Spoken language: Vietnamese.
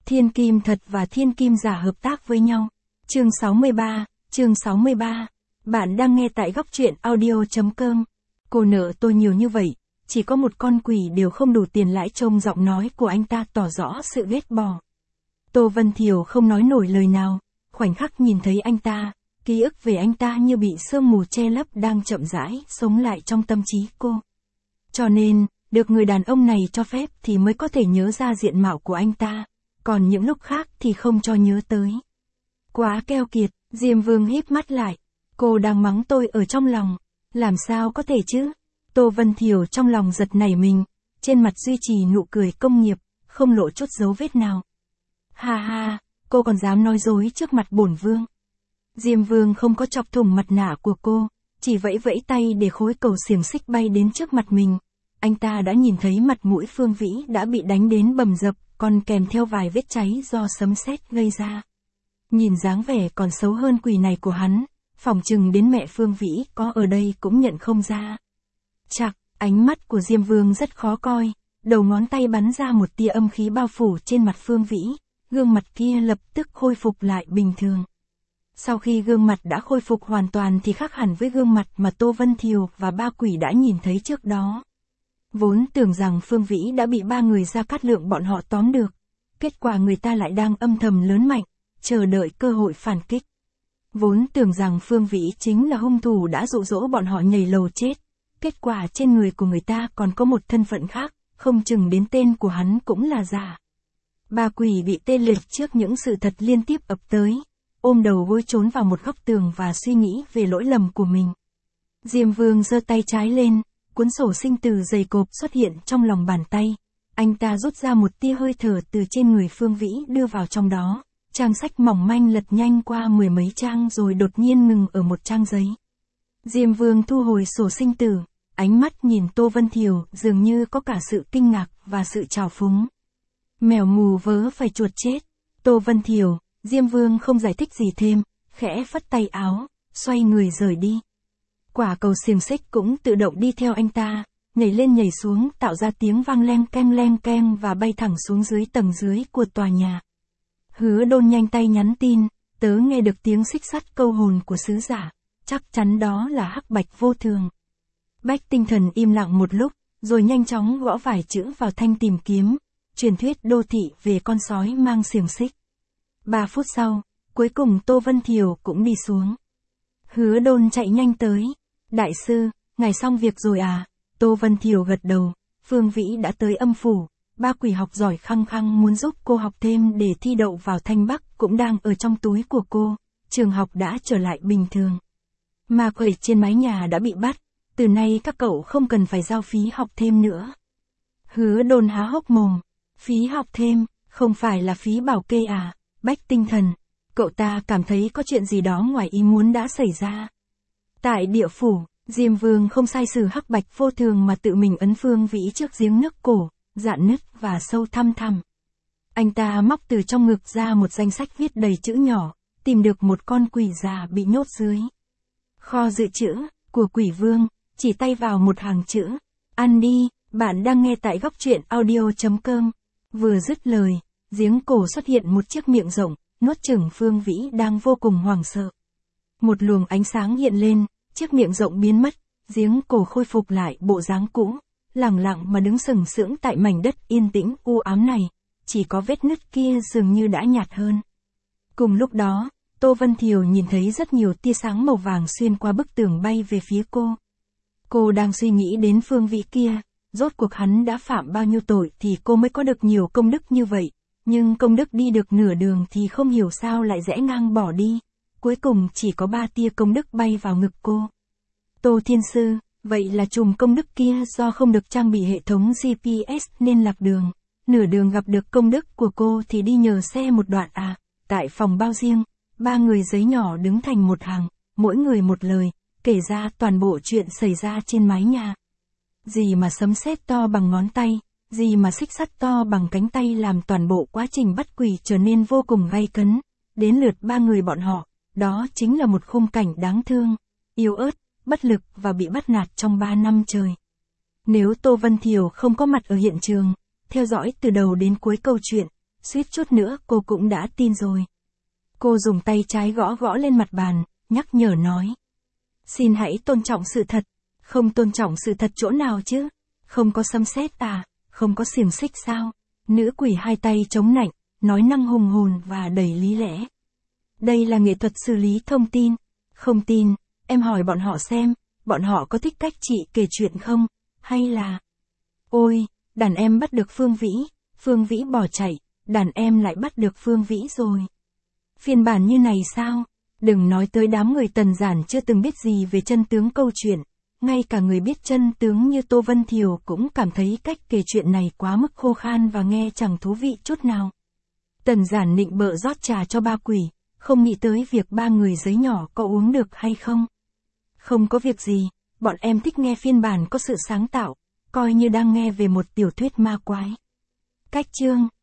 Thiên kim thật và thiên kim giả hợp tác với nhau. Chương 63. Bạn đang nghe tại góc truyện audio.com. Cô nợ tôi nhiều như vậy, chỉ có một con quỷ đều không đủ tiền lãi. Trông giọng nói của anh ta tỏ rõ sự ghét bỏ. Tô Vân Thiều không nói nổi lời nào, khoảnh khắc nhìn thấy anh ta, ký ức về anh ta như bị sương mù che lấp đang chậm rãi sống lại trong tâm trí cô. Cho nên, được người đàn ông này cho phép thì mới có thể nhớ ra diện mạo của anh ta, còn những lúc khác thì không cho nhớ tới. Quá keo kiệt, Diêm Vương híp mắt lại. Cô đang mắng tôi ở trong lòng, làm sao có thể chứ? Tô Vân Thiều trong lòng giật nảy mình, trên mặt duy trì nụ cười công nghiệp, không lộ chút dấu vết nào. Ha ha, cô còn dám nói dối trước mặt bổn vương. Diêm Vương không có chọc thủng mặt nạ của cô, chỉ vẫy vẫy tay để khối cầu xiềng xích bay đến trước mặt mình. Anh ta đã nhìn thấy mặt mũi Phương Vĩ đã bị đánh đến bầm dập, còn kèm theo vài vết cháy do sấm sét gây ra. Nhìn dáng vẻ còn xấu hơn quỷ này của hắn, phỏng chừng đến mẹ Phương Vĩ có ở đây cũng nhận không ra. Chạc, ánh mắt của Diêm Vương rất khó coi, đầu ngón tay bắn ra một tia âm khí bao phủ trên mặt Phương Vĩ, gương mặt kia lập tức khôi phục lại bình thường. Sau khi gương mặt đã khôi phục hoàn toàn thì khác hẳn với gương mặt mà Tô Vân Thiều và ba quỷ đã nhìn thấy trước đó. Vốn tưởng rằng Phương Vĩ đã bị ba người Gia Cát Lượng bọn họ tóm được, kết quả người ta lại đang âm thầm lớn mạnh, chờ đợi cơ hội phản kích. Vốn tưởng rằng Phương Vĩ chính là hung thủ đã dụ dỗ bọn họ nhảy lầu chết, kết quả trên người của người ta còn có một thân phận khác, không chừng đến tên của hắn cũng là giả. Ba quỷ bị tê liệt trước những sự thật liên tiếp ập tới, ôm đầu gối trốn vào một góc tường và suy nghĩ về lỗi lầm của mình. Diêm Vương giơ tay trái lên, cuốn sổ sinh từ dày cộp xuất hiện trong lòng bàn tay. Anh ta rút ra một tia hơi thở từ trên người Phương Vĩ đưa vào trong đó. Trang sách mỏng manh lật nhanh qua mười mấy trang rồi đột nhiên ngừng ở một trang giấy. Diêm Vương thu hồi sổ sinh tử, ánh mắt nhìn Tô Vân Thiều dường như có cả sự kinh ngạc và sự trào phúng. Mèo mù vớ phải chuột chết. Tô Vân Thiều, Diêm Vương không giải thích gì thêm, khẽ phất tay áo, xoay người rời đi. Quả cầu xiềng xích cũng tự động đi theo anh ta, nhảy lên nhảy xuống tạo ra tiếng vang leng keng và bay thẳng xuống dưới tầng dưới của tòa nhà. Hứa Đôn nhanh tay nhắn tin, tớ nghe được tiếng xích sắt câu hồn của sứ giả, chắc chắn đó là Hắc Bạch Vô Thường. Bách Tinh Thần im lặng một lúc, rồi nhanh chóng gõ vài chữ vào thanh tìm kiếm, truyền thuyết đô thị về con sói mang xiềng xích. 3 phút sau, cuối cùng Tô Vân Thiều cũng đi xuống. Hứa Đôn chạy nhanh tới, đại sư, ngài xong việc rồi à? Tô Vân Thiều gật đầu, Phương Vĩ đã tới âm phủ. Ba quỷ học giỏi khăng khăng muốn giúp cô học thêm để thi đậu vào Thanh Bắc cũng đang ở trong túi của cô, trường học đã trở lại bình thường. Ma quỷ trên mái nhà đã bị bắt, từ nay các cậu không cần phải giao phí học thêm nữa. Hứa Đôn há hốc mồm, phí học thêm, không phải là phí bảo kê à? Bách Tinh Thần, cậu ta cảm thấy có chuyện gì đó ngoài ý muốn đã xảy ra. Tại địa phủ, Diêm Vương không sai sử Hắc Bạch Vô Thường mà tự mình ấn Phương Vĩ trước giếng nước cổ, dạn nứt và sâu thăm thẳm. Anh ta móc từ trong ngực ra một danh sách viết đầy chữ nhỏ, tìm được một con quỷ già bị nhốt dưới kho dự trữ của Quỷ Vương, chỉ tay vào một hàng chữ, ăn đi. Bạn đang nghe tại góc truyện audio.com. Vừa dứt lời, giếng cổ xuất hiện một chiếc miệng rộng, nuốt chửng Phương Vĩ đang vô cùng hoảng sợ. Một luồng ánh sáng hiện lên, chiếc miệng rộng biến mất, giếng cổ khôi phục lại bộ dáng cũ, lẳng lặng mà đứng sừng sững tại mảnh đất yên tĩnh u ám này, chỉ có vết nứt kia dường như đã nhạt hơn. Cùng lúc đó, Tô Vân Thiều nhìn thấy rất nhiều tia sáng màu vàng xuyên qua bức tường bay về phía cô. Cô đang suy nghĩ đến Phương Vĩ kia, rốt cuộc hắn đã phạm bao nhiêu tội thì cô mới có được nhiều công đức như vậy, nhưng công đức đi được nửa đường thì không hiểu sao lại rẽ ngang bỏ đi, cuối cùng chỉ có 3 tia công đức bay vào ngực cô. Tô Thiên Sư, vậy là chùm công đức kia do không được trang bị hệ thống GPS nên lạc đường, nửa đường gặp được công đức của cô thì đi nhờ xe một đoạn à? Tại phòng bao riêng, 3 người giấy nhỏ đứng thành một hàng, mỗi người một lời, kể ra toàn bộ chuyện xảy ra trên mái nhà. Gì mà sấm sét to bằng ngón tay, gì mà xích sắt to bằng cánh tay làm toàn bộ quá trình bắt quỷ trở nên vô cùng gay cấn. Đến lượt 3 người bọn họ, đó chính là một khung cảnh đáng thương, yếu ớt, bất lực và bị bắt nạt trong 3 năm trời. Nếu Tô Vân Thiều không có mặt ở hiện trường, theo dõi từ đầu đến cuối câu chuyện, suýt chút nữa cô cũng đã tin rồi. Cô dùng tay trái gõ gõ lên mặt bàn, nhắc nhở nói. Xin hãy tôn trọng sự thật. Không tôn trọng sự thật chỗ nào chứ? Không có sấm sét à? Không có xiềng xích sao? Nữ quỷ hai tay chống nạnh, nói năng hùng hồn và đầy lý lẽ. Đây là nghệ thuật xử lý thông tin. Không tin, em hỏi bọn họ xem, bọn họ có thích cách chị kể chuyện không? Hay là... Ôi, đàn em bắt được Phương Vĩ bỏ chạy, đàn em lại bắt được Phương Vĩ rồi. Phiên bản như này sao? Đừng nói tới đám người Tần Giản chưa từng biết gì về chân tướng câu chuyện, ngay cả người biết chân tướng như Tô Vân Thiều cũng cảm thấy cách kể chuyện này quá mức khô khan và nghe chẳng thú vị chút nào. Tần Giản nịnh bợ rót trà cho ba quỷ, không nghĩ tới việc ba người giấy nhỏ có uống được hay không. Không có việc gì, bọn em thích nghe phiên bản có sự sáng tạo, coi như đang nghe về một tiểu thuyết ma quái. Cách chương